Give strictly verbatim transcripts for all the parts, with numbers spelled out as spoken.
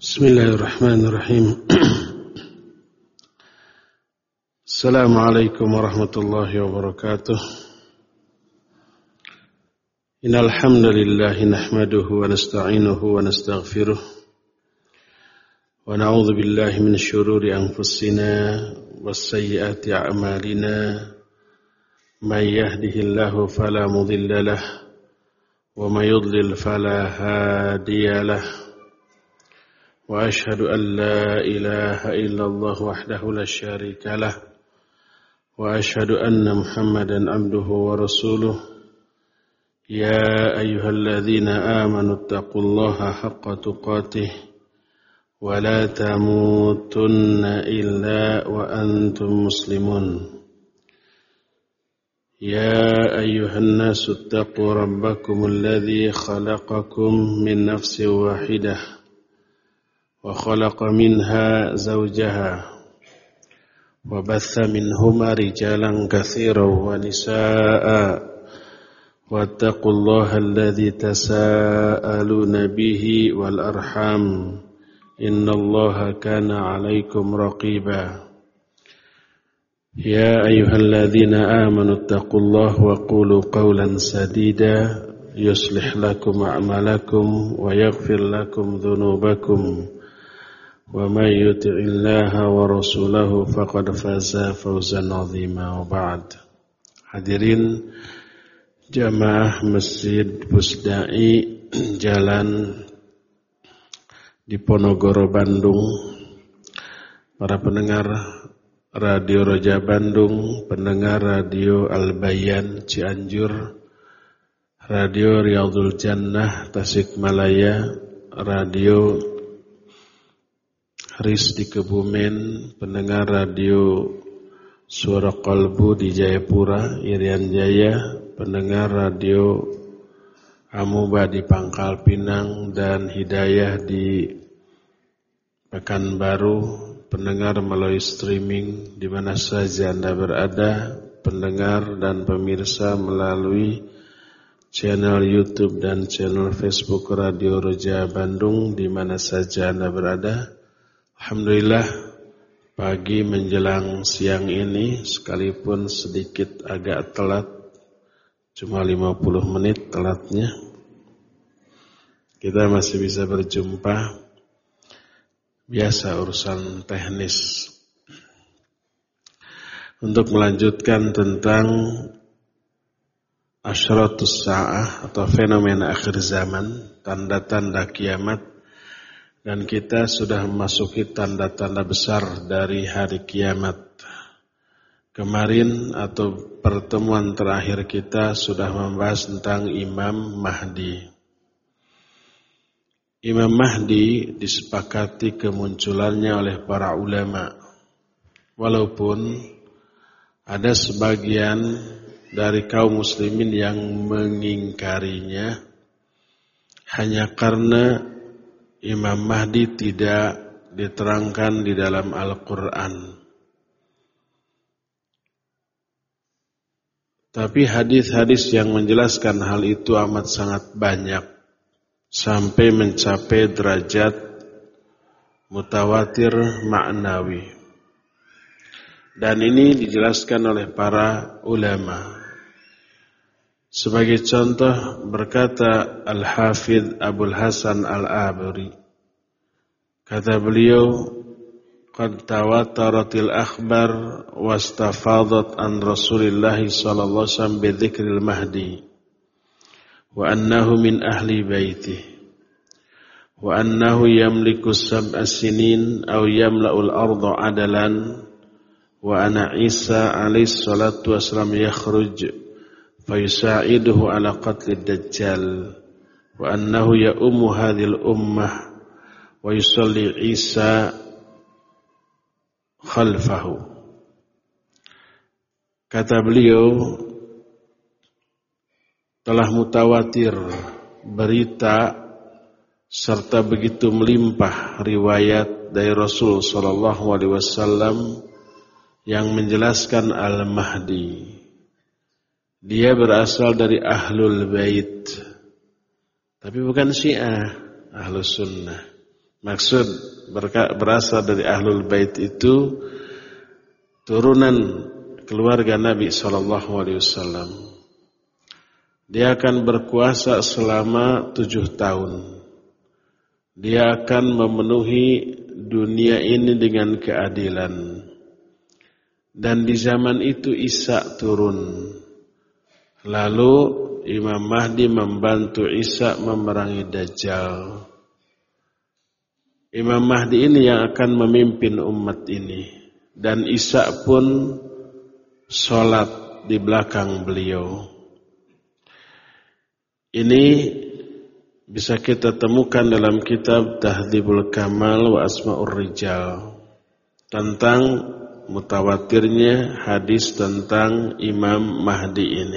Bismillahirrahmanirrahim. Assalamualaikum warahmatullahi wabarakatuh. Innal hamdalillah nahmaduhu wa nasta'inuhu wa nastaghfiruh wa na'udzu billahi min shururi anfusina was sayyiati a'malina. May yahdihillahu fala mudilla lahu wa may yudlil fala hadiya lahu. وأشهد أن لا إله إلا الله وحده لا شريك له وأشهد أن محمدا عبده ورسوله يا أيها الذين آمنوا اتقوا الله حق تقاته ولا تموتن إلا وأنتم مسلمون يا أيها الناس اتقوا ربكم الذي خلقكم من نفس واحدة وخلق منها زوجها وبث منهما رجالا كثيرا ونساء واتقوا الله الذي تساءلون به والأرحام إن الله كان عليكم رقيبا يا أيها الذين آمنوا اتقوا الله وقولوا قولا سديدا يصلح لكم أعمالكم ويغفر لكم ذنوبكم ومن يطع الله ورسوله فقد فاز فوزا عظيما وبعد. Hadirin jamaah Masjid Pusdai Jalan Diponegoro Bandung, para pendengar Radio Roja Bandung, pendengar Radio Al-Bayan Cianjur, Radio Riyadhul Jannah Tasikmalaya, Radio Haris di Kebumen, pendengar Radio Suara Kalbu di Jayapura, Irian Jaya, pendengar Radio Amuba di Pangkal Pinang dan Hidayah di Pekanbaru, pendengar melalui streaming di mana saja Anda berada, pendengar dan pemirsa melalui channel YouTube dan channel Facebook Radio Roja Bandung di mana saja Anda berada. Alhamdulillah, pagi menjelang siang ini sekalipun sedikit agak telat, cuma lima puluh menit telatnya, kita masih bisa berjumpa. Biasa urusan teknis. Untuk melanjutkan tentang asyratus sa'ah atau fenomena akhir zaman, tanda-tanda kiamat. Dan kita sudah memasuki tanda-tanda besar dari hari kiamat. Kemarin atau pertemuan terakhir kita sudah membahas tentang Imam Mahdi. Imam Mahdi disepakati kemunculannya oleh para ulama. Walaupun ada sebagian dari kaum muslimin yang mengingkarinya hanya karena Imam Mahdi tidak diterangkan di dalam Al-Quran. Tapi hadis-hadis yang menjelaskan hal itu amat sangat banyak, sampai mencapai derajat mutawatir ma'nawi. Dan ini dijelaskan oleh para ulama. Sebagai contoh berkata Al-Hafidh Abul Hasan Al-Abri, kata beliau, qad tawataratil akhbar wastafadat an Rasulillah sallallahu alaihi wasallam bi dzikril Mahdi wa annahu min ahli baitih wa annahu yamliku sab'a sinin aw yamla'ul arda adalan wa ana Isa alaihi salatu wassalam yakhruj fayusa'iduhu ala qatlid dajjal wa annahu ya'ummu hadhil ummah wa yusalli Isa khalfahu. Kata beliau, telah mutawatir berita serta begitu melimpah riwayat dari Rasul sallallahu alaihi wasallam yang menjelaskan Al-Mahdi. Dia berasal dari Ahlul Bait. Tapi bukan Syiah, Ahlus Sunnah. Maksud berasal dari Ahlul Bait itu turunan keluarga Nabi shallallahu alaihi wasallam. Dia akan berkuasa selama tujuh tahun. Dia akan memenuhi dunia ini dengan keadilan. Dan di zaman itu Isa turun. Lalu Imam Mahdi membantu Isa memerangi Dajjal. Imam Mahdi ini yang akan memimpin umat ini. Dan Isa pun sholat di belakang beliau. Ini bisa kita temukan dalam kitab Tahdzibul Kamal wa Asma'ur Rijal tentang mutawatirnya hadis tentang Imam Mahdi ini.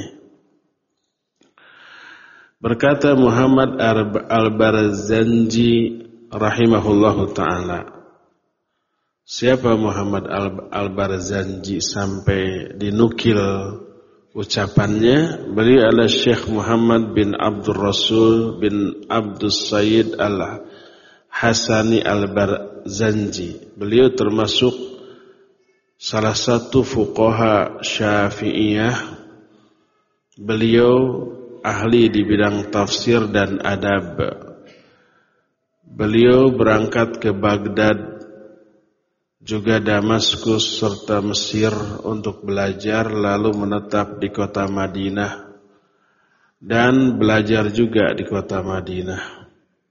Berkata Muhammad Al-Barzanji rahimahullahu ta'ala. Siapa Muhammad Al-Barzanji sampai dinukil ucapannya? Beliau adalah Syekh Muhammad bin Abdul Rasul bin Abdul Sayyid Al-Hasani Al-Barzanji. Beliau termasuk salah satu fuqaha Syafi'iyah. Beliau ahli di bidang tafsir dan adab. Beliau berangkat ke Baghdad, juga Damaskus serta Mesir untuk belajar, lalu menetap di kota Madinah dan belajar juga di kota Madinah.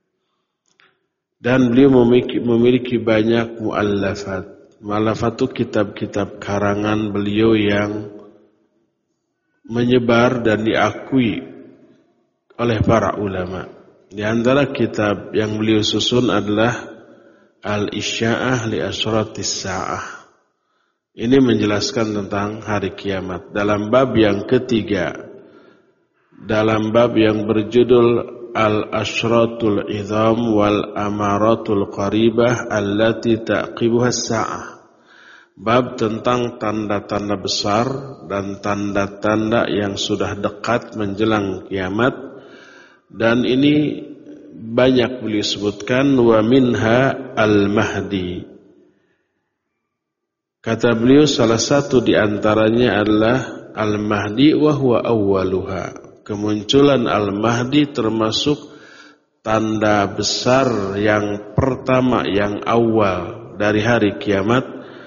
Dan beliau memiliki, memiliki banyak mu'allafat. Mu'allafat itu kitab-kitab karangan beliau yang menyebar dan diakui oleh para ulama. Di antara kitab yang beliau susun adalah Al-Isya'ah li Asyratis Sa'ah. Ini menjelaskan tentang hari kiamat. Dalam bab yang ketiga, dalam bab yang berjudul Al-Asyratul Idham wal Amaratul Qaribah allati ta'qibuha as-sa'ah. Bab tentang tanda-tanda besar dan tanda-tanda yang sudah dekat menjelang kiamat. Dan ini banyak beliau sebutkan, wa minha al-Mahdi. Kata beliau salah satu di antaranya adalah al-Mahdi wa huwa awwaluha. Kemunculan al-Mahdi termasuk tanda besar yang pertama, yang awal dari hari kiamat.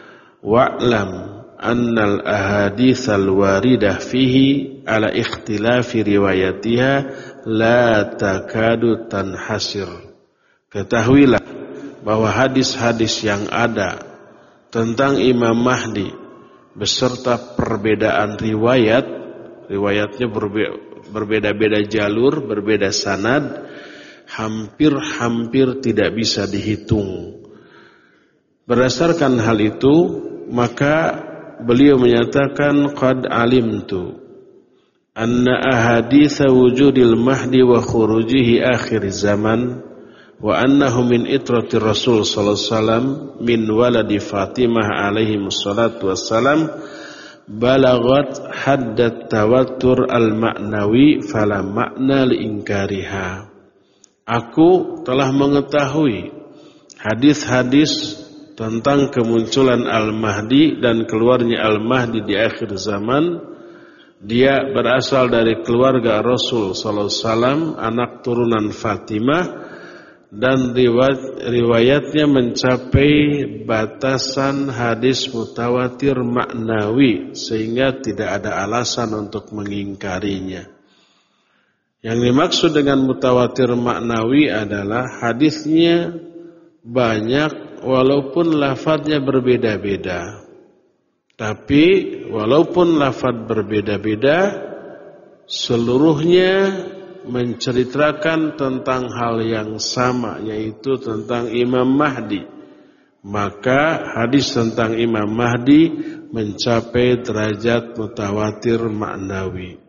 Wa'lam annal ahaditsal waridah fihi ala ikhtilafi riwayatiha la takadu tanhasir. Ketahuilah bahwa hadis-hadis yang ada tentang Imam Mahdi beserta perbedaan riwayat, riwayatnya berbeda-beda jalur, berbeda sanad, hampir-hampir tidak bisa dihitung. Berdasarkan hal itu, maka beliau menyatakan qad alimtu anna ahaditsa wujudil mahdi wa khurujihi akhir zaman wa annahu min itratir rasul sallallahu alaihi wasallam min waladi Fatimah alaihi wassalatu wassalam balagat haddat tawattur al-ma'nawi fala makna liinkariha. Aku telah mengetahui hadis-hadis tentang kemunculan Al-Mahdi dan keluarnya Al-Mahdi di akhir zaman. Dia berasal dari keluarga Rasul sallallahu alaihi wasallam, anak turunan Fatimah, dan riwayat, riwayatnya mencapai batasan hadis mutawatir maknawi sehingga tidak ada alasan untuk mengingkarinya. Yang dimaksud dengan mutawatir maknawi adalah hadisnya banyak walaupun lafadznya berbeda-beda. Tapi walaupun lafadz berbeda-beda, seluruhnya menceritakan tentang hal yang sama, yaitu tentang Imam Mahdi. Maka hadis tentang Imam Mahdi mencapai derajat mutawatir maknawi.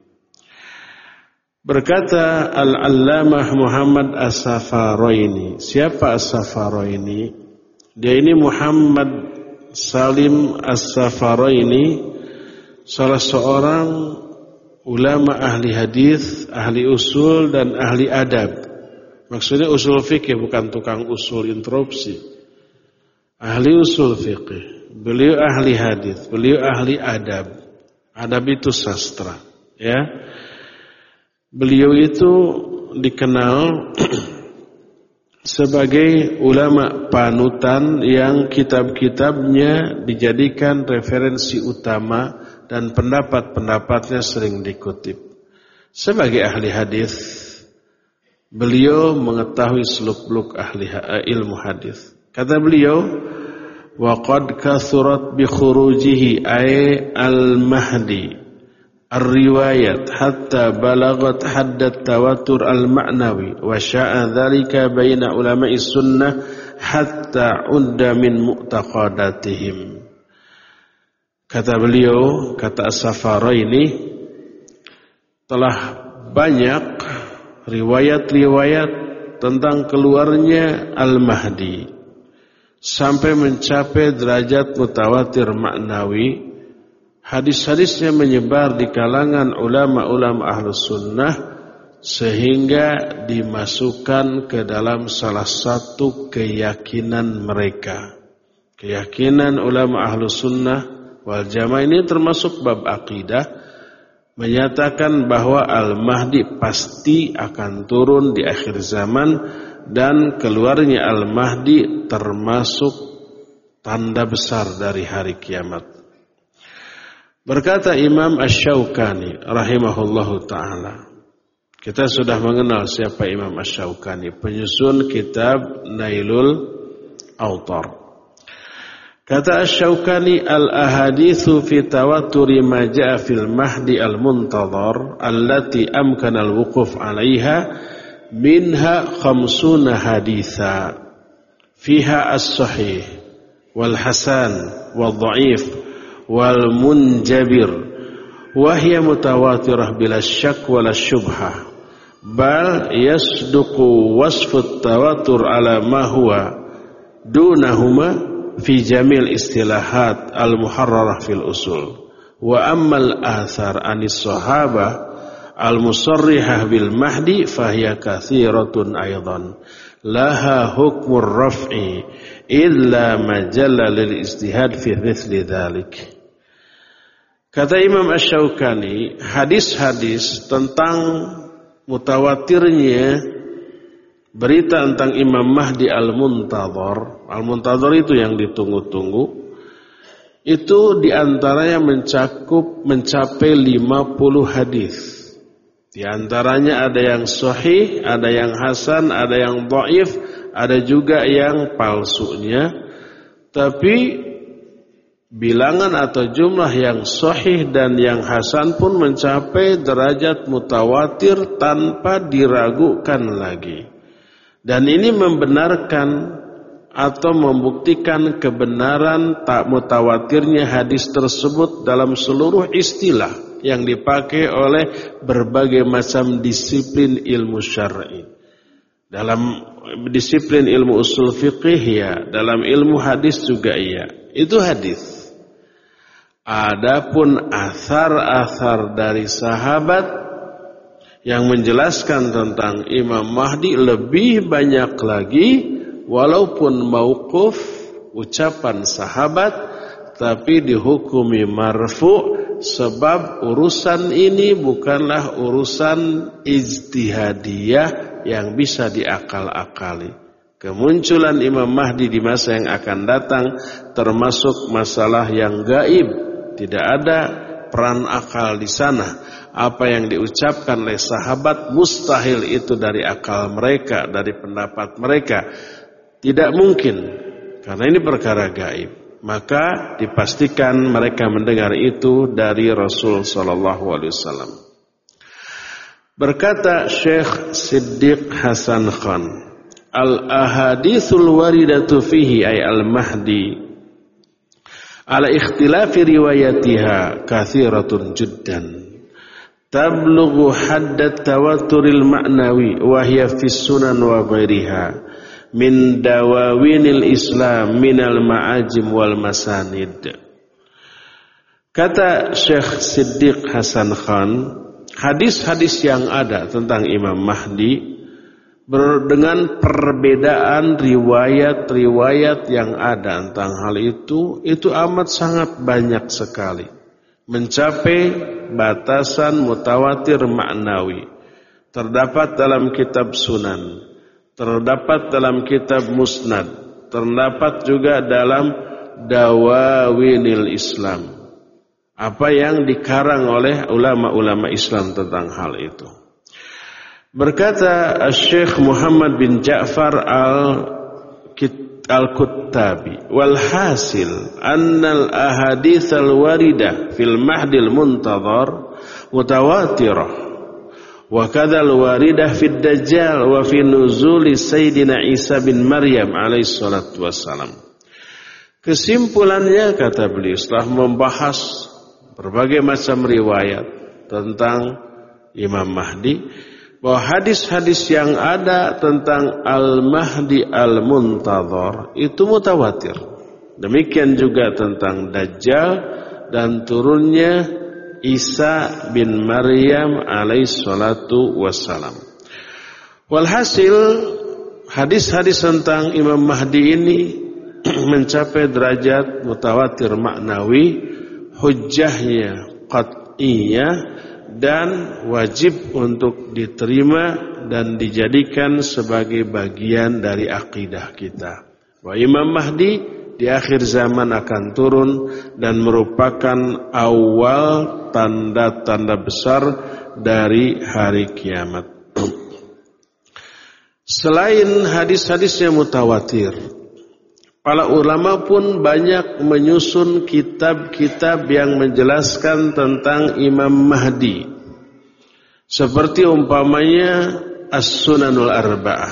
Berkata Al-Allamah Muhammad As-Safaroini. Siapa As-Safaroini? Dia ini Muhammad Salim As-Safaroini, salah seorang ulama ahli hadis, ahli usul dan ahli adab Maksudnya usul fikih, bukan tukang usul interupsi. Ahli usul fikih. Beliau ahli hadis, beliau ahli adab. Adab itu sastra, ya. Beliau itu dikenal sebagai ulama panutan yang kitab-kitabnya dijadikan referensi utama dan pendapat-pendapatnya sering dikutip. Sebagai ahli hadis, beliau mengetahui seluk-beluk ahli ilmu hadis. Kata beliau, wa qad kathurat bi khurujihi ay al-mahdi ar-riwayat hatta balagat haddat tawatur al-ma'nawi wa sya'a dhalika baina ulama'i sunnah hatta udda min mu'taqadatihim. Kata beliau, kata As-Safaraini, telah banyak riwayat-riwayat tentang keluarnya Al-Mahdi sampai mencapai derajat mutawatir maknawi. Hadis-hadisnya menyebar di kalangan ulama-ulama ahlus sunnah sehingga dimasukkan ke dalam salah satu keyakinan mereka. Keyakinan ulama ahlus sunnah wal jamaah ini termasuk bab akidah, menyatakan bahwa Al-Mahdi pasti akan turun di akhir zaman dan keluarnya Al-Mahdi termasuk tanda besar dari hari kiamat. Berkata Imam Asy-Syaukani rahimahullahu ta'ala. Kita sudah mengenal siapa Imam Asy-Syaukani, penyusun kitab Nailul Awtar. Kata Asy-Syaukani, al-ahaditsu fi tawaturi ma jaa fil mahdi al-muntadhar allati amkana al-wuquf 'alaiha minha khamsuna haditha fiha as-sahih wal hasan wal dha'if wal munjabir wa hiya mutawatirah bila syak wala syubhah bal yasduqu wasfu at-tawatur ala ma huwa dunahuma fi jamil istilahat al-muharrarah fil usul wa ammal athar anis sahabah al-musarrihah bil mahdi fahiya kathiratun aydan laha hukmur raf'i illa majalla lil istihad fi mithli dhalik. Kata Imam Asy-Syaukani, hadis-hadis tentang mutawatirnya berita tentang Imam Mahdi Al-Muntadhar, Al-Muntadhar itu yang ditunggu-tunggu, itu diantaranya mencakup mencapai lima puluh hadis. Di antaranya ada yang sahih, ada yang hasan, ada yang dhaif, ada juga yang palsunya. Tapi bilangan atau jumlah yang sahih dan yang hasan pun mencapai derajat mutawatir tanpa diragukan lagi. Dan ini membenarkan atau membuktikan kebenaran tak mutawatirnya hadis tersebut dalam seluruh istilah yang dipakai oleh berbagai macam disiplin ilmu syar'i. Dalam disiplin ilmu usul fiqih ya, dalam ilmu hadis juga iya. Itu hadis. Adapun athar-athar dari sahabat yang menjelaskan tentang Imam Mahdi lebih banyak lagi, walaupun mauquf ucapan sahabat tapi dihukumi marfu sebab urusan ini bukanlah urusan ijtihadiyah yang bisa diakal-akali. Kemunculan Imam Mahdi di masa yang akan datang termasuk masalah yang gaib, tidak ada peran akal di sana. Apa yang diucapkan oleh sahabat mustahil itu dari akal mereka, dari pendapat mereka. Tidak mungkin, karena ini perkara gaib. Maka dipastikan mereka mendengar itu dari Rasul sallallahu alaihi wasallam. Berkata Syekh Siddiq Hasan Khan, al-ahaditsul waridatu fihi ay al-mahdi ala ikhtilafi riwayatiha kathiratun jiddan tablughu haddat tawaturil ma'nawi wa hiya fis sunan wa ghairiha min dawawinil Islam minal ma'ajim wal masanid. Kata Syekh Siddiq Hasan Khan, hadis-hadis yang ada tentang Imam Mahdi dengan perbedaan riwayat-riwayat yang ada tentang hal itu, itu amat sangat banyak sekali, mencapai batasan mutawatir maknawi. Terdapat dalam kitab Sunan, terdapat dalam kitab Musnad, terdapat juga dalam Dawawinil Islam, apa yang dikarang oleh ulama-ulama Islam tentang hal itu. Berkata Syekh Muhammad bin Ja'far al-Kuttabi, wal hasil annal ahadits al-waridah fil mahdil muntadhar mutawatirah wa kadzal waridah fid dajjal wa fi nuzuli sayyidina Isa bin Maryam alaihi salatu wassalam. Kesimpulannya, kata beliau, setelah membahas berbagai macam riwayat tentang Imam Mahdi, bahwa hadis-hadis yang ada tentang Al-Mahdi Al-Muntadhar itu mutawatir. Demikian juga tentang Dajjal dan turunnya Isa bin Maryam alaihi salatu wassalam. Walhasil, hadis-hadis tentang Imam Mahdi ini mencapai derajat mutawatir maknawi, hujjahnya qat'iyah, dan wajib untuk diterima dan dijadikan sebagai bagian dari akidah kita. Bahwa Imam Mahdi di akhir zaman akan turun dan merupakan awal tanda-tanda besar dari hari kiamat. Selain hadis-hadis yang mutawatir, para ulama pun banyak menyusun kitab-kitab yang menjelaskan tentang Imam Mahdi. Seperti umpamanya As-Sunanul Arba'ah.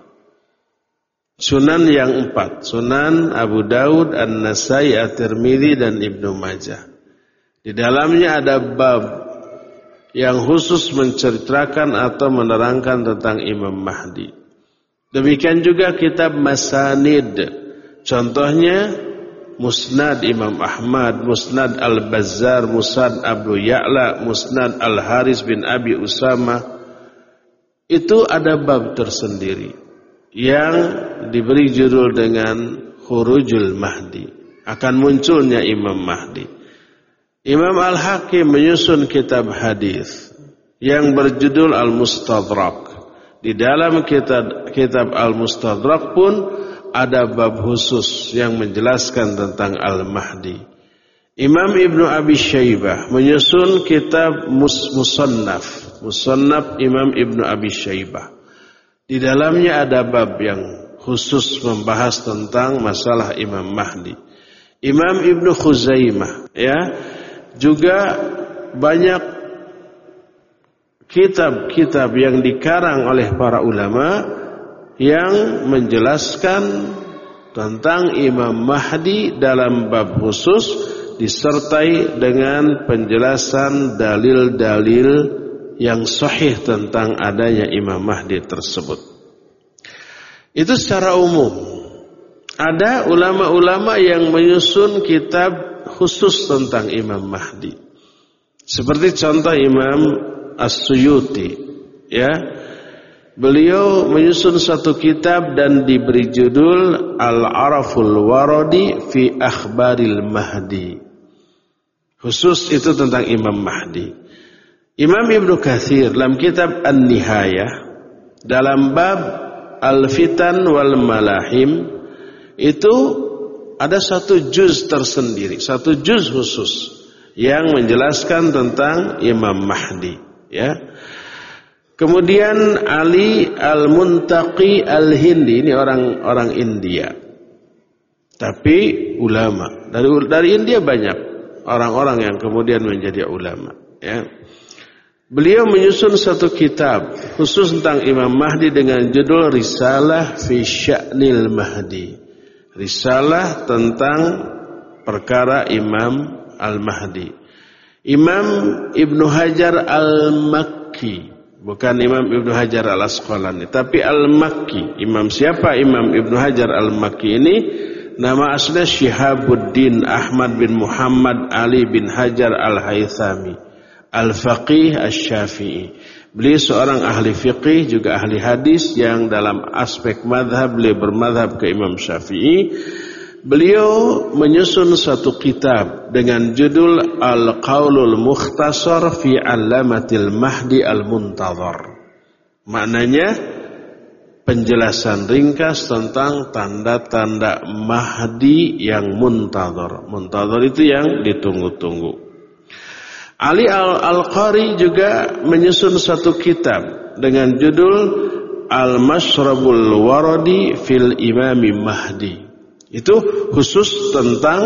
Sunan yang empat. Sunan Abu Daud, An-Nasai, At-Tirmidzi, dan Ibnu Majah. Di dalamnya ada bab yang khusus menceritakan atau menerangkan tentang Imam Mahdi. Demikian juga kitab Masanid. Contohnya Musnad Imam Ahmad, Musnad Al-Bazzar, Musnad Abu Ya'la, Musnad Al-Haris bin Abi Usama. Itu ada bab tersendiri yang diberi judul dengan Khurujul Mahdi, akan munculnya Imam Mahdi. Imam Al-Hakim menyusun kitab hadis yang berjudul Al-Mustadrak. Di dalam kitab, kitab Al-Mustadrak pun ada bab khusus yang menjelaskan tentang Al-Mahdi. Imam Ibnu Abi Syaibah menyusun kitab Mus Musannaf, Musannaf Imam Ibnu Abi Syaibah. Di dalamnya ada bab yang khusus membahas tentang masalah Imam Mahdi. Imam Ibnu Khuzaimah, ya, juga banyak kitab-kitab yang dikarang oleh para ulama yang menjelaskan tentang Imam Mahdi dalam bab khusus, disertai dengan penjelasan dalil-dalil yang sahih tentang adanya Imam Mahdi tersebut. Itu secara umum. Ada ulama-ulama yang menyusun kitab khusus tentang Imam Mahdi. Seperti contoh Imam As-Suyuti, ya. Beliau menyusun satu kitab dan diberi judul Al-Araful Waradi fi Akhbaril Mahdi. Khusus itu tentang Imam Mahdi. Imam Ibnu Katsir dalam kitab An-Nihayah dalam bab Al-Fitan wal Malahim itu ada satu juz tersendiri, satu juz khusus yang menjelaskan tentang Imam Mahdi, ya. Kemudian Ali Al-Muntaqi Al-Hindi, ini orang-orang India, tapi ulama. Dari dari India banyak orang-orang yang kemudian menjadi ulama, ya. Beliau menyusun satu kitab khusus tentang Imam Mahdi dengan judul Risalah fi Sya'nil Mahdi. Risalah tentang perkara Imam Al-Mahdi. Imam Ibnu Hajar Al-Makki, bukan Imam Ibnu Hajar Al-Asqalani, tapi Al-Makki. Imam siapa Imam Ibnu Hajar Al-Makki ini? Nama aslinya Syihabuddin Ahmad bin Muhammad Ali bin Hajar Al-Haythami, Al-Faqih Asy-Syafi'i. Beliau seorang ahli fiqih, juga ahli hadis yang dalam aspek madhab beliau bermadhab ke Imam Syafi'i. Beliau menyusun satu kitab dengan judul Al-Qaulul Mukhtasar fi Allamatil Mahdi Al-Muntadhar. Maknanya penjelasan ringkas tentang tanda-tanda Mahdi yang muntadhar. Muntadhar itu yang ditunggu-tunggu. Ali Al-Qari juga menyusun satu kitab dengan judul Al-Mashrabul Waradi fil Imami Mahdi. Itu khusus tentang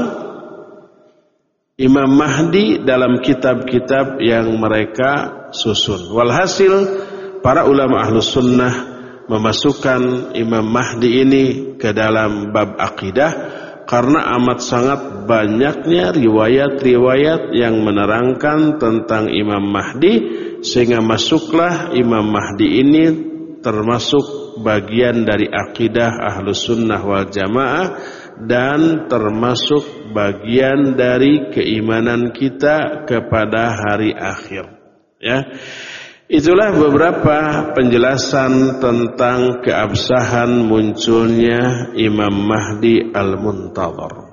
Imam Mahdi dalam kitab-kitab yang mereka susun. Walhasil para ulama Ahlus Sunnah memasukkan Imam Mahdi ini ke dalam bab akidah karena amat sangat banyaknya riwayat-riwayat yang menerangkan tentang Imam Mahdi, sehingga masuklah Imam Mahdi ini termasuk bagian dari akidah Ahlus Sunnah wal Jamaah dan termasuk bagian dari keimanan kita kepada hari akhir. Ya. Itulah beberapa penjelasan tentang keabsahan munculnya Imam Mahdi Al-Muntadhar.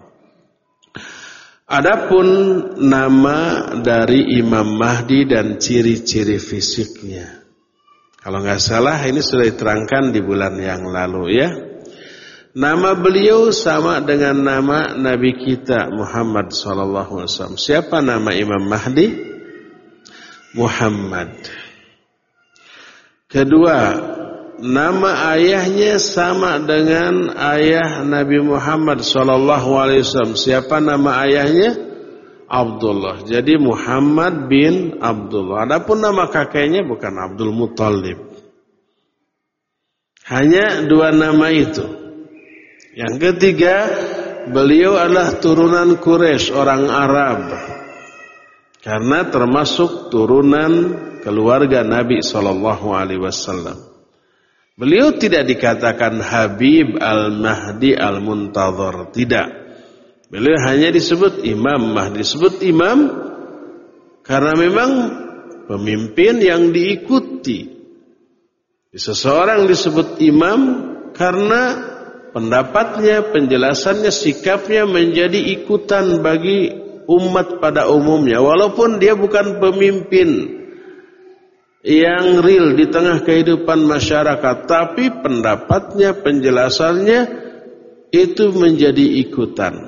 Adapun nama dari Imam Mahdi dan ciri-ciri fisiknya, kalau nggak salah ini sudah diterangkan di bulan yang lalu ya. Nama beliau sama dengan nama Nabi kita Muhammad sallallahu alaihi wasallam. Siapa nama Imam Mahdi? Muhammad. Kedua, nama ayahnya sama dengan ayah Nabi Muhammad sallallahu alaihi wasallam. Siapa nama ayahnya? Abdullah. Jadi Muhammad bin Abdullah. Adapun nama kakeknya bukan Abdul Muttalib. Hanya dua nama itu. Yang ketiga, beliau adalah turunan Quraisy, orang Arab. Karena termasuk turunan keluarga Nabi sallallahu alaihi wasallam. Beliau tidak dikatakan Habib Al-Mahdi Al-Muntadhar, tidak. Beliau hanya disebut Imam Mahdi. Disebut imam karena memang pemimpin yang diikuti. Seseorang disebut imam karena pendapatnya, penjelasannya, sikapnya menjadi ikutan bagi umat pada umumnya. Walaupun dia bukan pemimpin yang real di tengah kehidupan masyarakat, tapi pendapatnya, penjelasannya itu menjadi ikutan.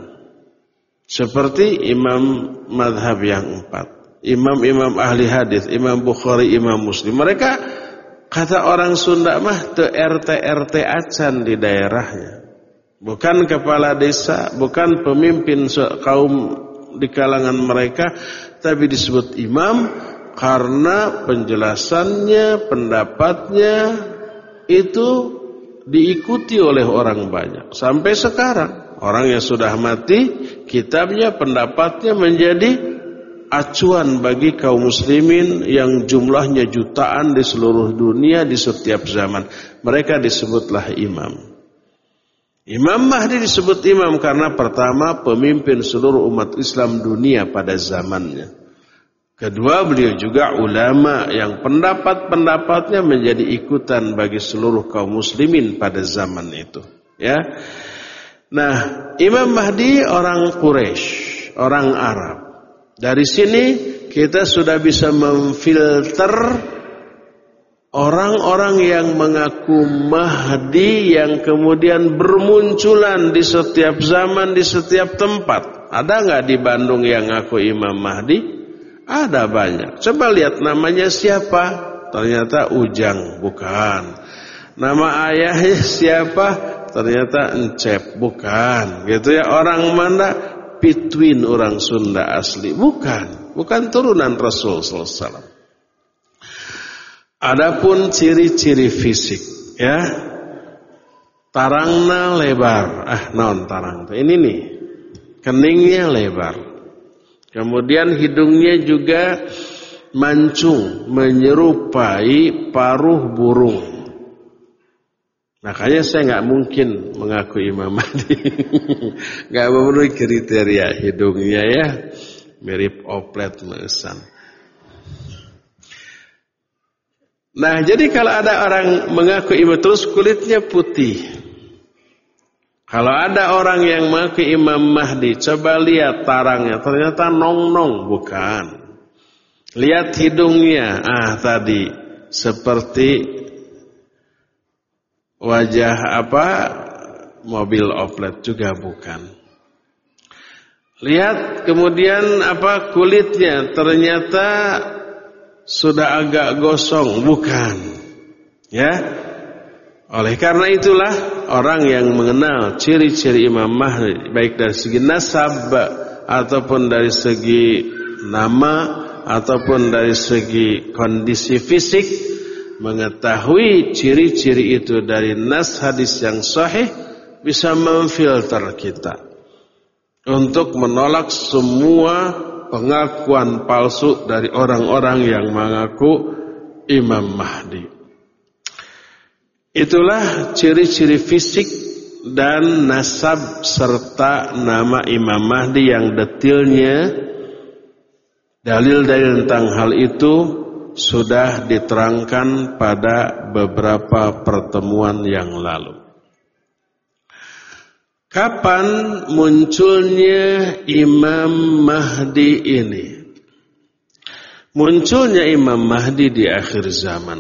Seperti imam madhab yang empat, imam-imam ahli hadis, Imam Bukhari, Imam Muslim. Mereka, kata orang Sunda mah, te R T R T acan di daerahnya. Bukan kepala desa, bukan pemimpin kaum di kalangan mereka, tapi disebut imam karena penjelasannya, pendapatnya itu diikuti oleh orang banyak. Sampai sekarang, orang yang sudah mati, kitabnya, pendapatnya menjadi acuan bagi kaum muslimin yang jumlahnya jutaan di seluruh dunia di setiap zaman. Mereka disebutlah imam. Imam Mahdi disebut imam karena pertama pemimpin seluruh umat Islam dunia pada zamannya. Kedua, beliau juga ulama yang pendapat-pendapatnya menjadi ikutan bagi seluruh kaum muslimin pada zaman itu. Ya. Nah, Imam Mahdi orang Quraisy, orang Arab. Dari sini kita sudah bisa memfilter orang-orang yang mengaku Mahdi yang kemudian bermunculan di setiap zaman, di setiap tempat. Ada nggak di Bandung yang ngaku Imam Mahdi? Ada banyak. Coba lihat namanya siapa? Ternyata Ujang, bukan. Nama ayahnya siapa? Ternyata Encep, bukan. Gitu ya, orang mana? Pitwin, orang Sunda asli, bukan. Bukan turunan Rasul sallallahu alaihi wasallam. Adapun ciri-ciri fisik, ya. Tarangna lebar. Ah, naon tarang? Ini nih. Keningnya lebar. Kemudian hidungnya juga mancung, menyerupai paruh burung. Makanya saya nggak mungkin mengaku Imam Mahdi. Nggak memenuhi kriteria hidungnya ya, mirip oplet mesan. Nah, jadi kalau ada orang mengaku imam terus kulitnya putih. Kalau ada orang yang mengaku Imam Mahdi, coba lihat tarangnya, ternyata nong-nong, bukan. Lihat hidungnya, ah tadi seperti wajah apa? Mobil oplet juga bukan. Lihat kemudian apa kulitnya, ternyata sudah agak gosong, bukan. Ya. Oleh karena itulah orang yang mengenal ciri-ciri Imam Mahdi baik dari segi nasab ataupun dari segi nama ataupun dari segi kondisi fisik, mengetahui ciri-ciri itu dari nas hadis yang sahih bisa memfilter kita untuk menolak semua pengakuan palsu dari orang-orang yang mengaku Imam Mahdi. Itulah ciri-ciri fisik dan nasab serta nama Imam Mahdi yang detailnya. Dalil-dalil tentang hal itu sudah diterangkan pada beberapa pertemuan yang lalu. Kapan munculnya Imam Mahdi ini? Munculnya Imam Mahdi di akhir zaman.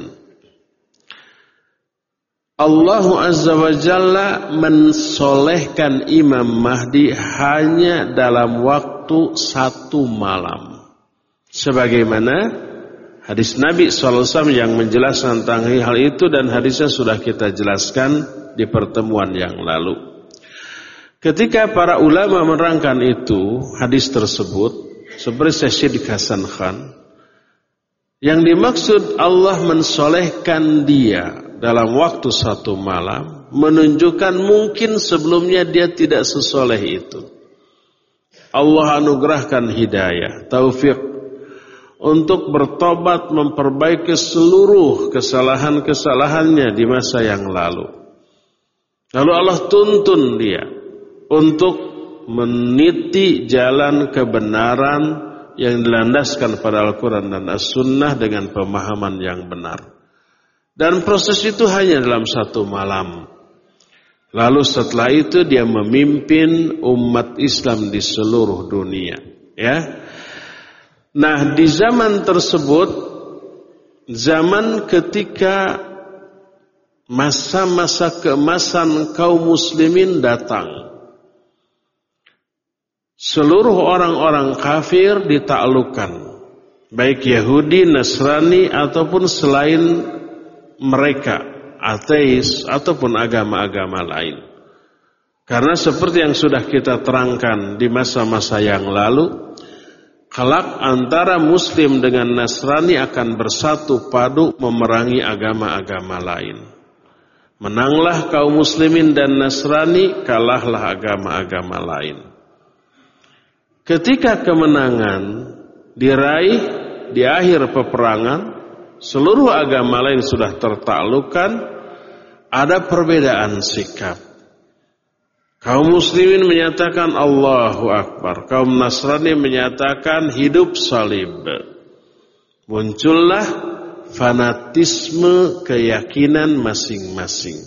Allah Azza wa Jalla mensolehkan Imam Mahdi hanya dalam waktu satu malam. Sebagaimana hadis Nabi shallallahu alaihi wasallam yang menjelaskan tentang hal itu, dan hadisnya sudah kita jelaskan di pertemuan yang lalu. Ketika para ulama menerangkan itu, hadis tersebut, seperti Syekh Hasan Khan, yang dimaksud Allah mensolehkan dia dalam waktu satu malam, menunjukkan mungkin sebelumnya dia tidak sesoleh itu. Allah anugerahkan hidayah, taufik untuk bertobat, memperbaiki seluruh kesalahan-kesalahannya di masa yang lalu. Lalu Allah tuntun dia untuk meniti jalan kebenaran yang dilandaskan pada Al-Quran dan As-Sunnah dengan pemahaman yang benar. Dan proses itu hanya dalam satu malam. Lalu setelah itu dia memimpin umat Islam di seluruh dunia. Ya. Nah, di zaman tersebut, zaman ketika masa-masa keemasan kaum muslimin datang. Seluruh orang-orang kafir ditaklukkan, baik Yahudi, Nasrani ataupun selain mereka, ateis ataupun agama-agama lain. Karena seperti yang sudah kita terangkan di masa-masa yang lalu, kelak antara Muslim dengan Nasrani akan bersatu padu memerangi agama-agama lain. Menanglah kaum Muslimin dan Nasrani, kalahlah agama-agama lain. Ketika kemenangan diraih di akhir peperangan, seluruh agama lain sudah tertaklukkan, ada perbedaan sikap. Kaum muslimin menyatakan Allahu Akbar, kaum Nasrani menyatakan hidup salib. Muncullah fanatisme keyakinan masing-masing.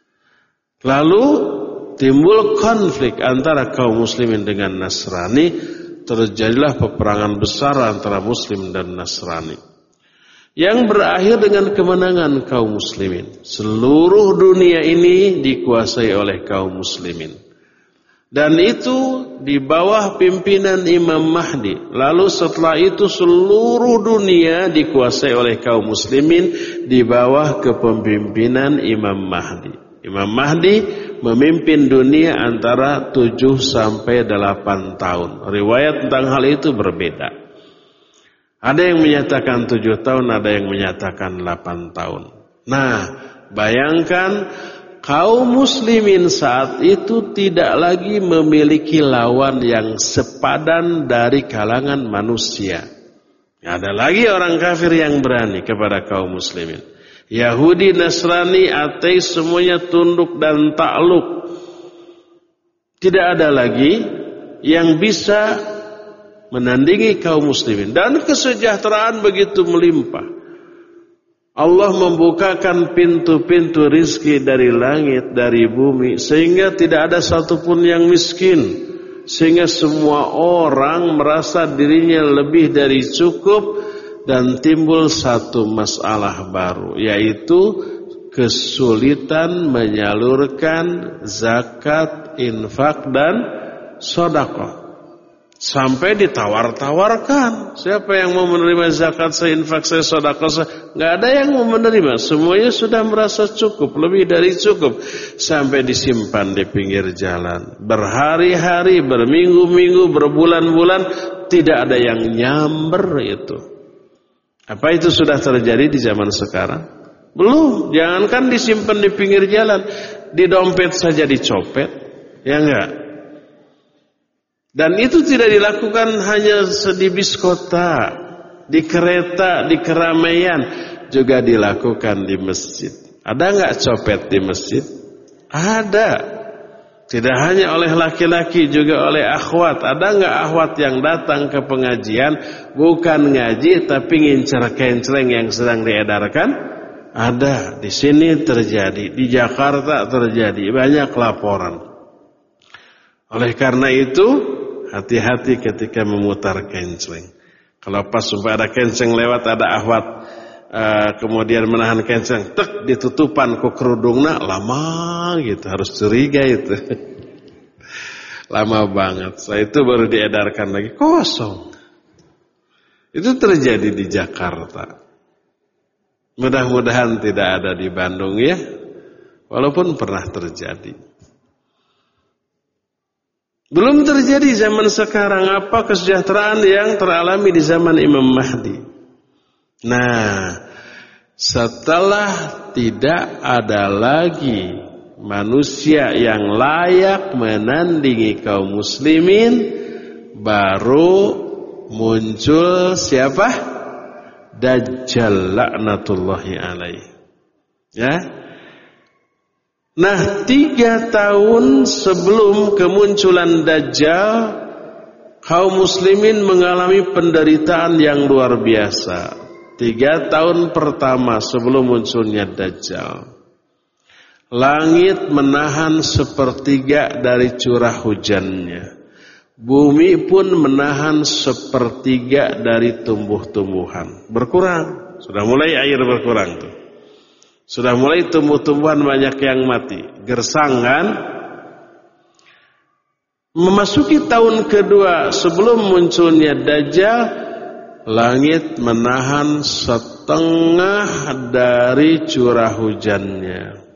Lalu timbul konflik antara kaum muslimin dengan Nasrani, terjadilah peperangan besar antara Muslim dan Nasrani, yang berakhir dengan kemenangan kaum muslimin. Seluruh dunia ini dikuasai oleh kaum muslimin. Dan itu di bawah pimpinan Imam Mahdi. Lalu setelah itu seluruh dunia dikuasai oleh kaum muslimin di bawah kepemimpinan Imam Mahdi. Imam Mahdi memimpin dunia antara tujuh sampai delapan tahun. Riwayat tentang hal itu berbeda. Ada yang menyatakan tujuh tahun, ada yang menyatakan delapan tahun. Nah, bayangkan kaum muslimin saat itu tidak lagi memiliki lawan yang sepadan dari kalangan manusia. Ada lagi orang kafir yang berani kepada kaum muslimin. Yahudi, Nasrani, ateis semuanya tunduk dan takluk. Tidak ada lagi yang bisa menandingi kaum muslimin. Dan kesejahteraan begitu melimpah. Allah membukakan pintu-pintu rizki dari langit, dari bumi, sehingga tidak ada satupun yang miskin. Sehingga semua orang merasa dirinya lebih dari cukup, dan timbul satu masalah baru, yaitu kesulitan menyalurkan zakat, infak, dan sedekah. Sampai ditawar-tawarkan, siapa yang mau menerima zakat, saya infak, saya sedekah, nggak ada yang mau menerima. Semuanya sudah merasa cukup, lebih dari cukup, sampai disimpan di pinggir jalan berhari-hari, berminggu-minggu, berbulan-bulan, tidak ada yang nyamber itu. Apa itu sudah terjadi di zaman sekarang? Belum. Jangankan disimpan di pinggir jalan, di dompet saja dicopet, ya enggak? Dan itu tidak dilakukan hanya di bis kota, di kereta, di keramaian, juga dilakukan di masjid. Ada enggak copet di masjid? Ada. Tidak hanya oleh laki-laki, juga oleh akhwat. Ada enggak akhwat yang datang ke pengajian bukan ngaji tapi ngincer kenceleng yang sedang diedarkan? Ada. Di sini terjadi, di Jakarta terjadi, banyak laporan. Oleh karena itu, hati-hati ketika memutar kenceleng. Kalau pas supaya ada kenceleng lewat, ada akhwat uh, kemudian menahan kenceleng, tek ditutupan ku kerudungna, lama gitu, harus curiga itu. Lama banget. Setelah itu baru diedarkan lagi, kosong. Itu terjadi di Jakarta. Mudah-mudahan tidak ada di Bandung ya, walaupun pernah terjadi. Belum terjadi zaman sekarang apa kesejahteraan yang teralami di zaman Imam Mahdi. Nah, setelah tidak ada lagi manusia yang layak menandingi kaum muslimin, baru muncul siapa? Dajjal laknatullahi alaih. Ya. Nah, tiga tahun sebelum kemunculan Dajjal, kaum muslimin mengalami penderitaan yang luar biasa. Tiga tahun pertama sebelum munculnya Dajjal, langit menahan sepertiga dari curah hujannya. Bumi pun menahan sepertiga dari tumbuh-tumbuhan. Berkurang. Sudah mulai air berkurang tuh. Sudah mulai tumbuh-tumbuhan banyak yang mati. Gersang kan? Memasuki tahun kedua sebelum munculnya Dajjal, langit menahan setengah dari curah hujannya.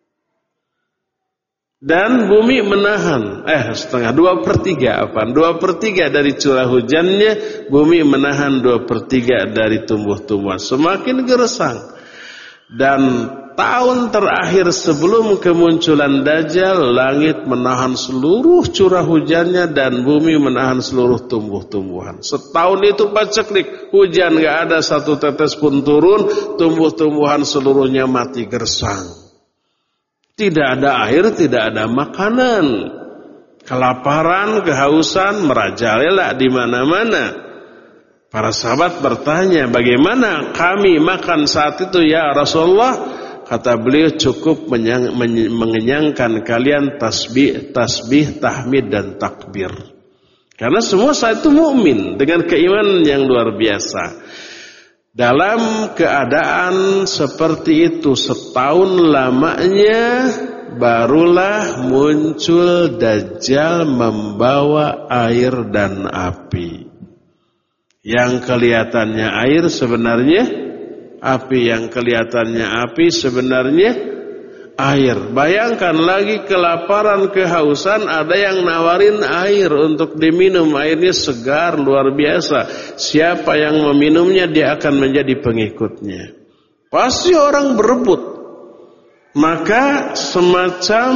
Dan bumi menahan, eh setengah, dua per tiga apa? Dua per tiga dari curah hujannya, bumi menahan dua per tiga dari tumbuh-tumbuhan. Semakin gersang. Dan tahun terakhir sebelum kemunculan Dajjal, langit menahan seluruh curah hujannya dan bumi menahan seluruh tumbuh-tumbuhan. Setahun itu paceklik, hujan gak ada satu tetes pun turun, tumbuh-tumbuhan seluruhnya mati gersang. Tidak ada air, tidak ada makanan. Kelaparan, kehausan merajalela di mana-mana. Para sahabat bertanya, bagaimana kami makan saat itu ya Rasulullah? Kata beliau, cukup menyang, men, mengenyangkan kalian tasbih, tasbih, tahmid dan takbir. Karena semua saat itu mukmin dengan keimanan yang luar biasa. Dalam keadaan seperti itu setahun lamanya, barulah muncul Dajjal membawa air dan api. Yang kelihatannya air sebenarnya api, yang kelihatannya api sebenarnya air. Bayangkan lagi kelaparan, kehausan, ada yang nawarin air untuk diminum. Airnya segar, luar biasa. Siapa yang meminumnya dia akan menjadi pengikutnya. Pasti orang berebut. Maka semacam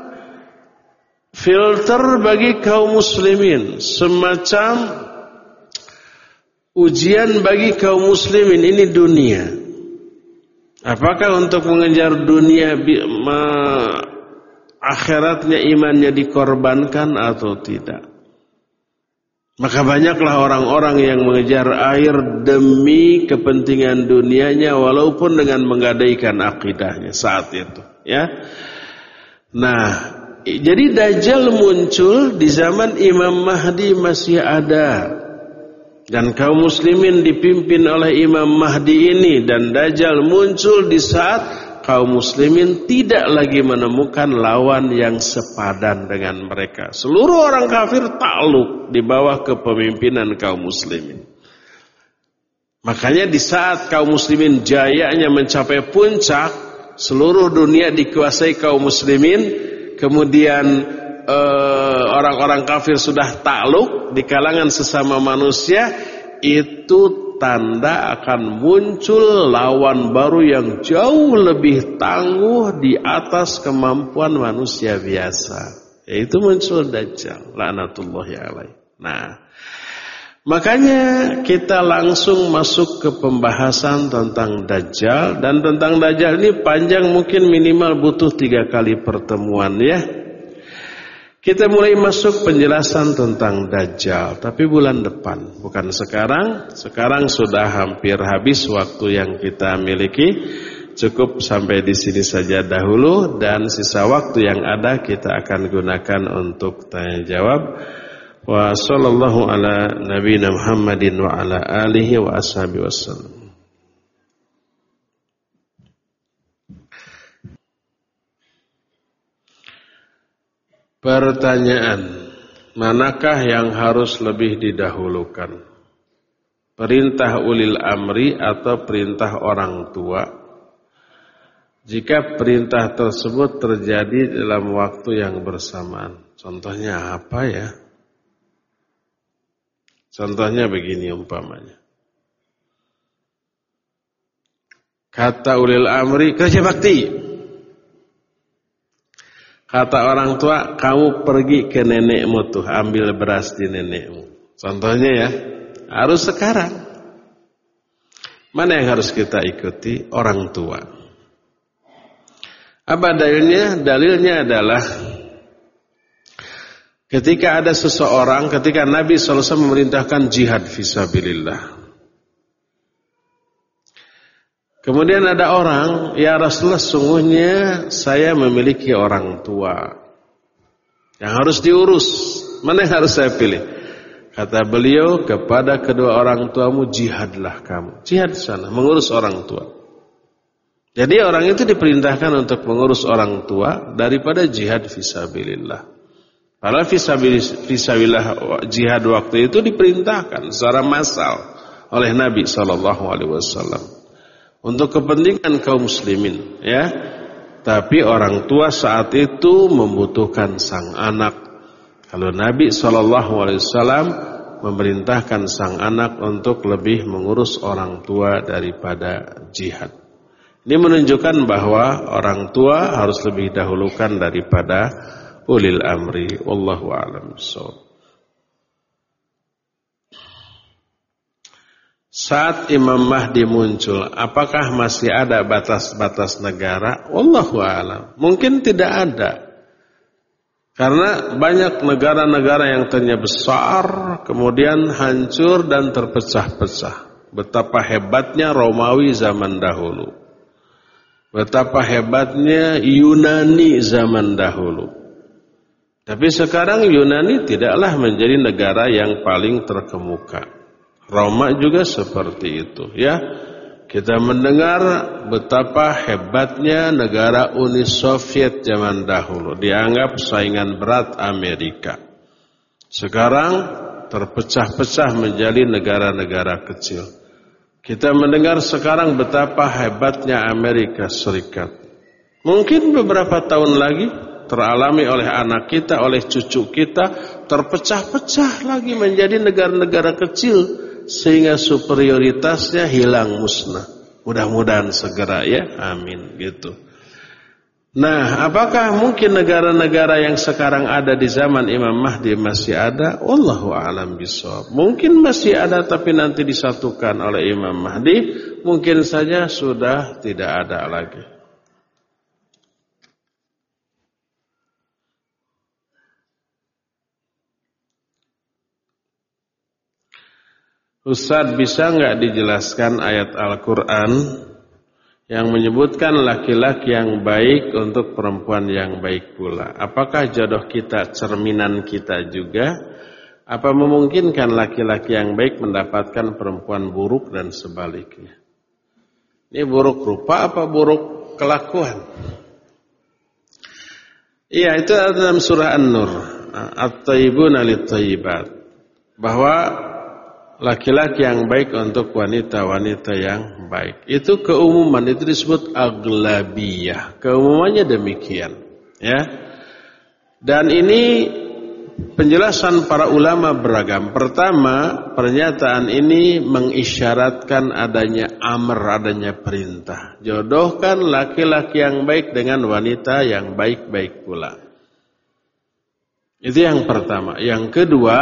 filter bagi kaum muslimin, semacam ujian bagi kaum muslimin, ini dunia. Apakah untuk mengejar dunia akhiratnya imannya dikorbankan atau tidak? Maka banyaklah orang-orang yang mengejar air demi kepentingan dunianya walaupun dengan menggadaikan akidahnya saat itu, ya. Nah, jadi Dajjal muncul di zaman Imam Mahdi masih ada. Dan kaum muslimin dipimpin oleh Imam Mahdi ini, dan Dajjal muncul di saat kaum muslimin tidak lagi menemukan lawan yang sepadan dengan mereka. Seluruh orang kafir takluk di bawah kepemimpinan kaum muslimin. Makanya di saat kaum muslimin jayanya mencapai puncak, seluruh dunia dikuasai kaum muslimin, kemudian eh, orang-orang kafir sudah takluk di kalangan sesama manusia, itu tanda akan muncul lawan baru yang jauh lebih tangguh di atas kemampuan manusia biasa, yaitu muncul Dajjal laknatullahi alaih. Nah, makanya kita langsung masuk ke pembahasan tentang Dajjal. Dan tentang Dajjal ini panjang, mungkin minimal butuh tiga kali pertemuan, ya. Kita mulai masuk penjelasan tentang Dajjal, tapi bulan depan, bukan sekarang. Sekarang sudah hampir habis waktu yang kita miliki. Cukup sampai di sini saja dahulu, dan sisa waktu yang ada kita akan gunakan untuk tanya jawab. Wa sallallahu ala nabiyina Muhammadin wa ala alihi wa ashabihi wasallam. Pertanyaan, manakah yang harus lebih didahulukan? Perintah ulil amri atau perintah orang tua? Jika perintah tersebut terjadi dalam waktu yang bersamaan. Contohnya apa ya? Contohnya begini umpamanya. Kata ulil amri, kerja bakti. Kata orang tua, kamu pergi ke nenekmu tuh, ambil beras di nenekmu. Contohnya ya, harus sekarang. Mana yang harus kita ikuti? Orang tua. Apa dalilnya? Dalilnya adalah ketika ada seseorang, ketika Nabi shallallahu alaihi wasallam memerintahkan jihad fisabilillah. Kemudian ada orang, ya Rasulullah, sungguhnya saya memiliki orang tua yang harus diurus. Mana yang harus saya pilih? Kata beliau, kepada kedua orang tuamu jihadlah kamu. Jihad sana, mengurus orang tua. Jadi orang itu diperintahkan untuk mengurus orang tua daripada jihad fisabilillah. Padahal fisabilillah jihad waktu itu diperintahkan secara massal oleh Nabi shallallahu alaihi wasallam. Untuk kepentingan kaum muslimin, ya. Tapi orang tua saat itu membutuhkan sang anak. Kalau Nabi shallallahu alaihi wasallam memerintahkan sang anak untuk lebih mengurus orang tua daripada jihad. Ini menunjukkan bahwa orang tua harus lebih dahulukan daripada ulil amri. Wallahu a'lam bishawab. Saat Imam Mahdi muncul, apakah masih ada batas-batas negara? Wallahu a'lam. Mungkin tidak ada. Karena banyak negara-negara yang tadinya besar, kemudian hancur dan terpecah-pecah. Betapa hebatnya Romawi zaman dahulu. Betapa hebatnya Yunani zaman dahulu. Tapi sekarang Yunani tidaklah menjadi negara yang paling terkemuka. Roma juga seperti itu, ya. Kita mendengar betapa hebatnya negara Uni Soviet zaman dahulu, dianggap saingan berat Amerika. Sekarang terpecah-pecah menjadi negara-negara kecil. Kita mendengar sekarang betapa hebatnya Amerika Serikat. Mungkin beberapa tahun lagi teralami oleh anak kita, oleh cucu kita, terpecah-pecah lagi menjadi negara-negara kecil. Sehingga superioritasnya hilang musnah. Mudah-mudahan segera, ya, amin, gitu. Nah, apakah mungkin negara-negara yang sekarang ada di zaman Imam Mahdi masih ada? Wallahu a'lam bishawab. Mungkin masih ada, tapi nanti disatukan oleh Imam Mahdi. Mungkin saja sudah tidak ada lagi. Ustaz, bisa nggak dijelaskan ayat Al-Quran yang menyebutkan laki-laki yang baik untuk perempuan yang baik pula? Apakah jodoh kita cerminan kita juga? Apa memungkinkan laki-laki yang baik mendapatkan perempuan buruk dan sebaliknya? Ini buruk rupa apa buruk kelakuan? Iya, itu ada dalam surah An-Nur, At-Tayyibuna lit-Tayyibat, bahwa laki-laki yang baik untuk wanita-wanita yang baik. Itu keumuman, itu disebut aglabiyah. Keumumannya demikian, ya. Dan ini penjelasan para ulama beragam. Pertama, pernyataan ini mengisyaratkan adanya amr, adanya perintah. Jodohkan laki-laki yang baik dengan wanita yang baik-baik pula. Itu yang pertama. Yang kedua,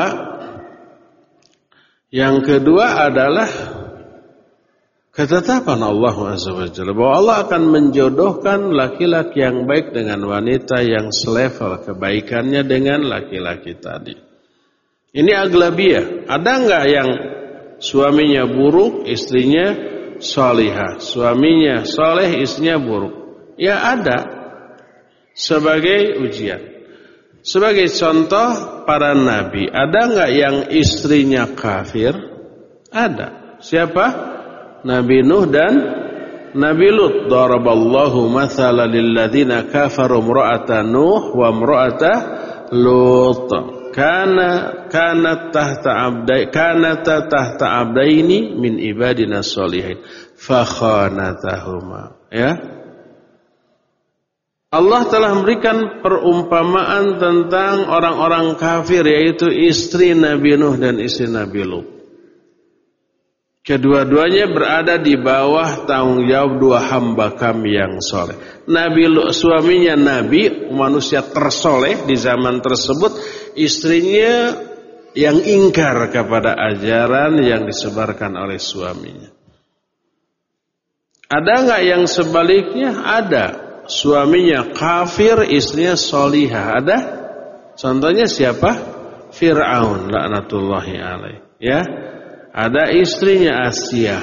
yang kedua adalah ketetapan Allah Azza wa Jalla bahwa Allah akan menjodohkan laki-laki yang baik dengan wanita yang selevel kebaikannya dengan laki-laki tadi. Ini aglabiyah. Ada enggak yang suaminya buruk, istrinya salihah, suaminya saleh, istrinya buruk? Ya ada. Sebagai ujian. Sebagai contoh para nabi, ada enggak yang istrinya kafir? Ada. Siapa? Nabi Nuh dan Nabi Lut. Daraballahu mathalan lil ladzina kafaru imra'ata Nuh wa imra'ata Lut. Kana kanat tahta abdai kanata tahta abdaini min ibadina sholihin fa khanatahuma. Ya. Allah telah memberikan perumpamaan tentang orang-orang kafir, yaitu istri Nabi Nuh dan istri Nabi Lut. Kedua-duanya berada di bawah tanggung jawab dua hamba kami yang soleh. Nabi suaminya Nabi, manusia tersoleh di zaman tersebut, istrinya yang ingkar kepada ajaran yang disebarkan oleh suaminya. Ada nggak yang sebaliknya? Ada. Suaminya kafir, istrinya solihah. Ada? Contohnya siapa? Fir'aun laknatullahi alaih. Ya. Ada istrinya Asia.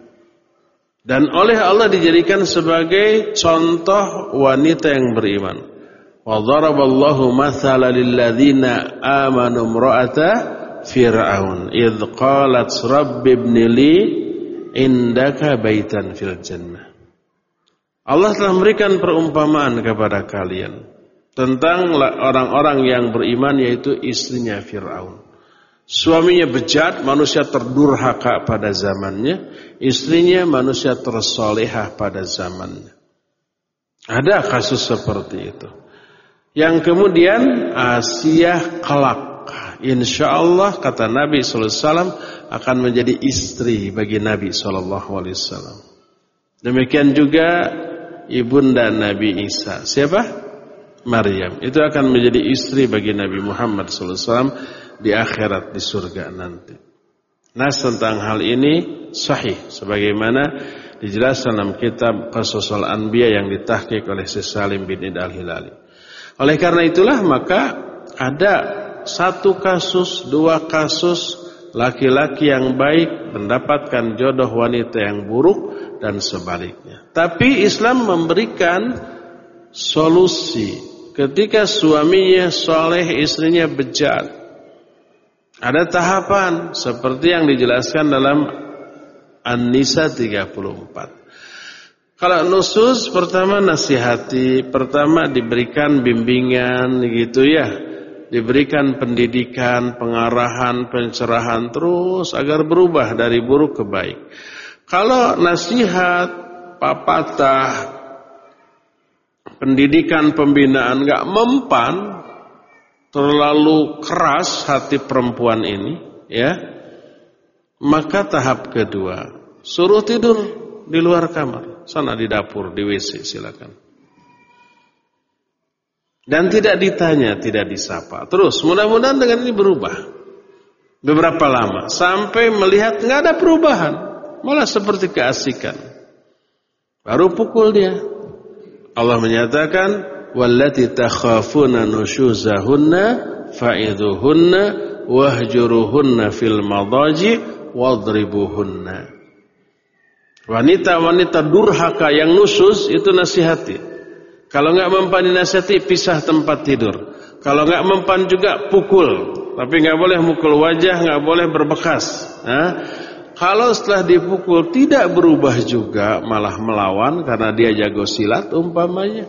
Dan oleh Allah dijadikan sebagai contoh wanita yang beriman. Wa dharaballahu mathalan lil ladzina amanu imra'ata fir'aun idz qalat rabbi ibni li indaka baitan fil jannah. Allah telah memberikan perumpamaan kepada kalian tentang orang-orang yang beriman, yaitu istrinya Fir'aun. Suaminya bejat, manusia terdurhaka pada zamannya. Istrinya manusia tersolehah pada zamannya. Ada kasus seperti itu. Yang kemudian Asia kelak, insya Allah kata Nabi shallallahu alaihi wasallam akan menjadi istri bagi Nabi shallallahu alaihi wasallam. Demikian juga ibunda Nabi Isa. Siapa? Maryam. Itu akan menjadi istri bagi Nabi Muhammad shallallahu alaihi wasallam di akhirat, di surga nanti. Nas tentang hal ini sahih sebagaimana dijelaskan dalam kitab Qasasul Anbiya yang ditahqiq oleh Syekh Salim bin Id Al-Hilali. Oleh karena itulah maka ada satu kasus, dua kasus laki-laki yang baik mendapatkan jodoh wanita yang buruk dan sebaliknya. Tapi Islam memberikan solusi ketika suaminya soleh, istrinya bejat. Ada tahapan seperti yang dijelaskan dalam An-Nisa tiga puluh empat. Kalau nusus, pertama nasihati, pertama diberikan bimbingan gitu ya. Diberikan pendidikan, pengarahan, pencerahan terus agar berubah dari buruk ke baik. Kalau nasihat, papatah, pendidikan, pembinaan enggak mempan, terlalu keras hati perempuan ini, ya, maka tahap kedua, suruh tidur di luar kamar, sana di dapur, di W C silakan. Dan tidak ditanya, tidak disapa. Terus, mudah-mudahan dengan ini berubah. Beberapa lama, sampai melihat nggak ada perubahan, malah seperti keasikan. Baru pukul dia. Allah menyatakan, wallati takhafuna nushuzahunna fa'idhuhunna wahjuruhunna fil madaji wadribuhunna. Wanita-wanita durhaka yang nusyuz itu nasihati. Kalau enggak mempan dinasihati, pisah tempat tidur. Kalau enggak mempan juga pukul. Tapi enggak boleh mukul wajah, enggak boleh berbekas. Nah, kalau setelah dipukul tidak berubah juga, malah melawan karena dia jago silat umpamanya.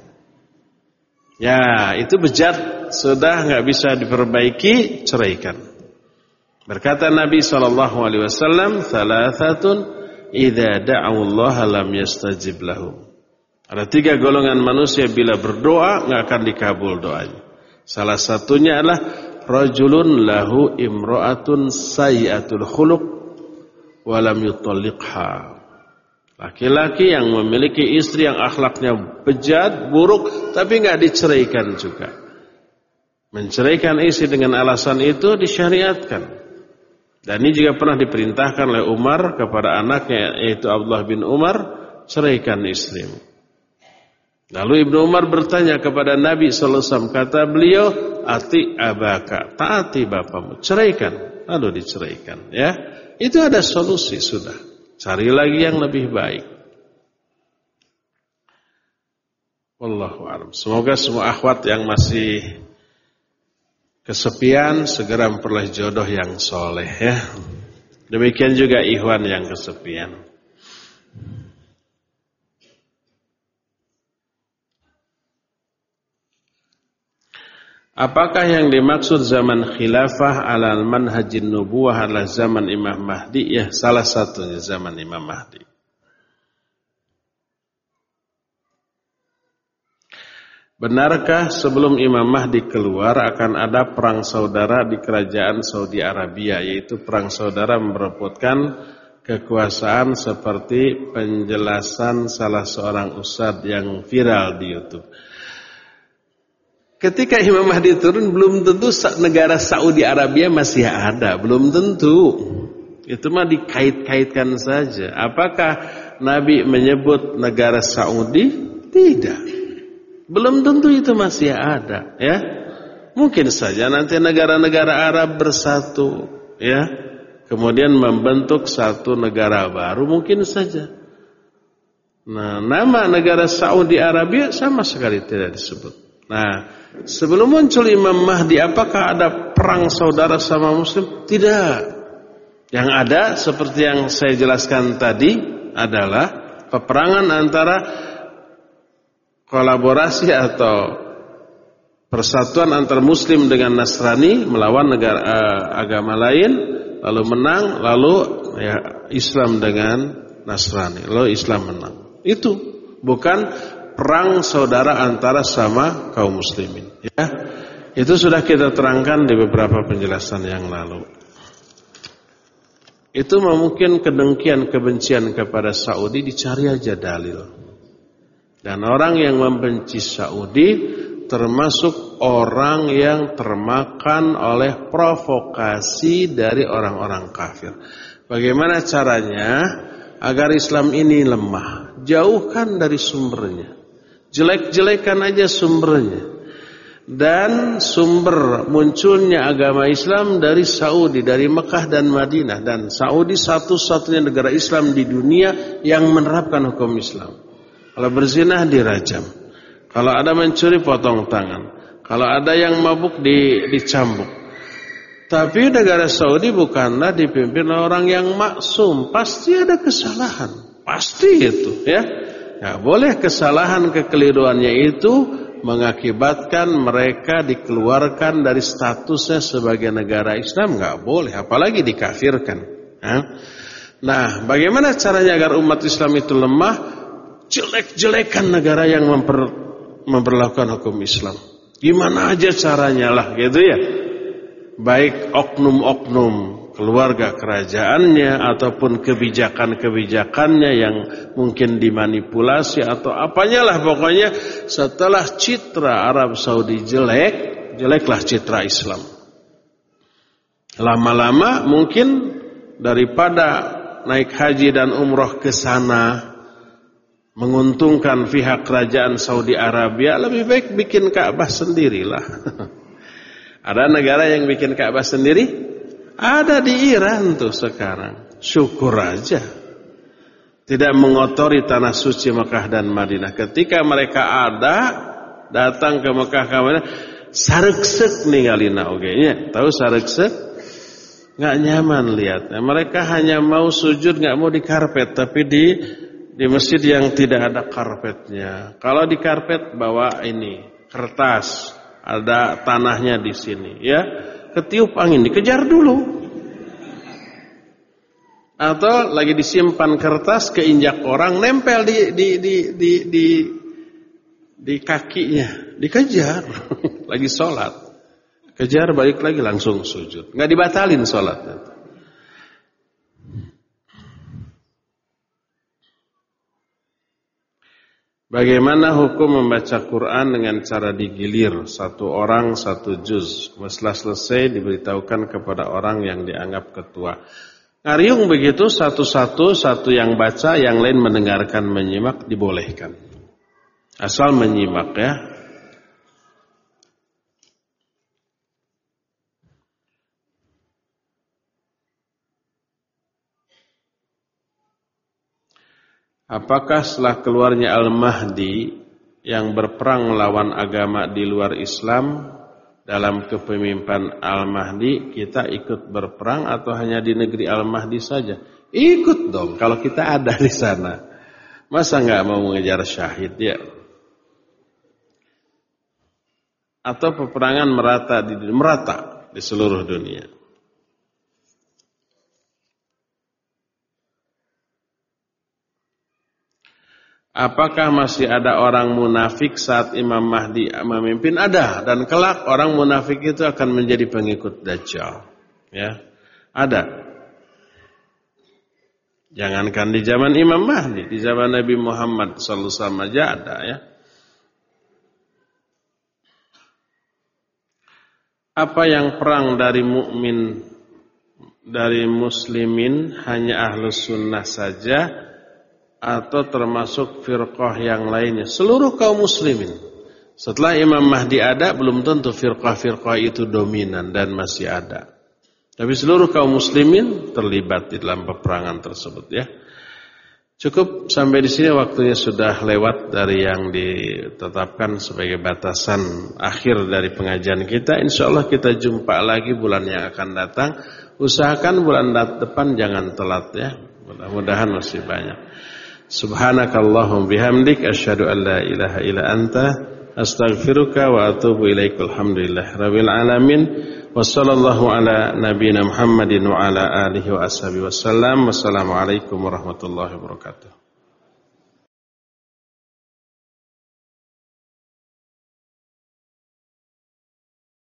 Ya, itu bejat, sudah enggak bisa diperbaiki, ceraikan. Berkata Nabi sallallahu alaihi wasallam, "Thalathatun idza da'u Allah lam yastajib lahum." Ada tiga golongan manusia bila berdoa enggak akan dikabul doanya. Salah satunya adalah rajulun lahu imra'atun sayyi'atul khuluq wa lam yutalliqha. Laki-laki yang memiliki istri yang akhlaknya bejat, buruk, tapi enggak diceraikan juga. Menceraikan istri dengan alasan itu disyariatkan. Dan ini juga pernah diperintahkan oleh Umar kepada anaknya, yaitu Abdullah bin Umar, ceraikan istrimu. Lalu Ibnu Umar bertanya kepada Nabi sallallahu alaihi wasallam, kata beliau, ati abaka, taati bapamu, ceraikan. Lalu diceraikan, ya. Itu ada solusi sudah. Cari lagi yang lebih baik. Wallahu a'lam. Semoga semua akhwat yang masih kesepian segera memperoleh jodoh yang soleh, ya. Demikian juga ikhwan yang kesepian. Apakah yang dimaksud zaman khilafah ala manhajin nubuwah adalah zaman Imam Mahdi? Ya, salah satunya zaman Imam Mahdi. Benarkah sebelum Imam Mahdi keluar akan ada perang saudara di kerajaan Saudi Arabia, yaitu perang saudara memperebutkan kekuasaan seperti penjelasan salah seorang ustadz yang viral di YouTube? Ketika Imam Mahdi turun, belum tentu negara Saudi Arabia masih ada. Belum tentu. Itu mah dikait-kaitkan saja. Apakah Nabi menyebut negara Saudi? Tidak. Belum tentu itu masih ada. Ya, mungkin saja nanti negara-negara Arab bersatu. Ya, kemudian membentuk satu negara baru. Mungkin saja. Nah, nama negara Saudi Arabia sama sekali tidak disebut. Nah, sebelum muncul Imam Mahdi, apakah ada perang saudara sama Muslim? Tidak. Yang ada seperti yang saya jelaskan tadi adalah peperangan antara kolaborasi atau persatuan antar Muslim dengan Nasrani melawan negara uh, agama lain, lalu menang, lalu ya, Islam dengan Nasrani, lalu Islam menang. Itu bukan perang saudara antara sama kaum muslimin, ya. Itu sudah kita terangkan di beberapa penjelasan yang lalu. Itu mungkin kedengkian, kebencian kepada Saudi, dicari aja dalil. Dan orang yang membenci Saudi termasuk orang yang termakan oleh provokasi dari orang-orang kafir. Bagaimana caranya agar Islam ini lemah? Jauhkan dari sumbernya. Jelek-jelekan aja sumbernya. Dan sumber munculnya agama Islam dari Saudi, dari Mekah dan Madinah. Dan Saudi satu-satunya negara Islam di dunia yang menerapkan hukum Islam. Kalau berzina dirajam. Kalau ada mencuri potong tangan. Kalau ada yang mabuk di, dicambuk. Tapi negara Saudi bukanlah dipimpin orang yang maksum. Pasti ada kesalahan. Pasti itu, ya. Ya, boleh kesalahan kekeliruannya itu mengakibatkan mereka dikeluarkan dari statusnya sebagai negara Islam, nggak boleh, apalagi dikafirkan. Nah, bagaimana caranya agar umat Islam itu lemah? Jelek-jelekan negara yang memper, memperlakukan hukum Islam. Gimana aja caranya lah, gitu ya. Baik oknum-oknum keluarga kerajaannya ataupun kebijakan-kebijakannya yang mungkin dimanipulasi atau apanya lah, pokoknya setelah citra Arab Saudi jelek, jeleklah citra Islam. Lama-lama mungkin daripada naik haji dan umroh ke sana menguntungkan pihak kerajaan Saudi Arabia, lebih baik bikin Ka'bah sendirilah. Ada negara yang bikin Ka'bah sendiri? Ada di Iran tuh sekarang. Syukur aja. Tidak mengotori tanah suci Mekah dan Madinah. Ketika mereka ada, datang ke Mekah ke Madinah, sareksek ninggalina ogenya. Tahu sareksek? Nggak nyaman lihatnya. Mereka hanya mau sujud, nggak mau di karpet, tapi di di masjid yang tidak ada karpetnya. Kalau di karpet bawa ini kertas, ada tanahnya di sini, ya. Ketiup angin, dikejar dulu. Atau lagi disimpan kertas, keinjak orang, nempel di di di di di, di kakinya, dikejar. Lagi sholat, kejar balik lagi langsung sujud, nggak dibatalin sholatnya. Bagaimana hukum membaca Quran dengan cara digilir, satu orang satu juz, setelah selesai diberitahukan kepada orang yang dianggap ketua. Ngariung begitu, satu-satu, satu yang baca, yang lain mendengarkan, menyimak, dibolehkan. Asal menyimak ya. Apakah setelah keluarnya Al-Mahdi yang berperang melawan agama di luar Islam, dalam kepemimpinan Al-Mahdi kita ikut berperang atau hanya di negeri Al-Mahdi saja? Ikut dong kalau kita ada di sana. Masa nggak mau mengejar syahid ya? Atau peperangan merata di merata di seluruh dunia? Apakah masih ada orang munafik saat Imam Mahdi memimpin? Ada, dan kelak orang munafik itu akan menjadi pengikut Dajjal. Ya, ada. Jangankan di zaman Imam Mahdi, di zaman Nabi Muhammad sallallahu alaihi wasallam aja ada ya. Apa yang perang dari mukmin, dari muslimin hanya ahlus sunnah saja, atau termasuk firqah yang lainnya? Seluruh kaum muslimin. Setelah Imam Mahdi ada, belum tentu firqah-firqah itu dominan dan masih ada. Tapi seluruh kaum muslimin terlibat di dalam peperangan tersebut ya. Cukup sampai di sini, waktunya sudah lewat dari yang ditetapkan sebagai batasan akhir dari pengajian kita. Insyaallah kita jumpa lagi bulan yang akan datang. Usahakan bulan depan jangan telat ya. Mudah-mudahan masih banyak. Subhanakallahum bihamdik asyhadu an la ilaha illa anta astaghfiruka wa atubu ilaika. Alhamdulillah rabbil alamin. Wassallallahu ala nabiyyina Muhammadin wa ala alihi wa ashabihi wasallam. Wassalamualaikum warahmatullahi wabarakatuh.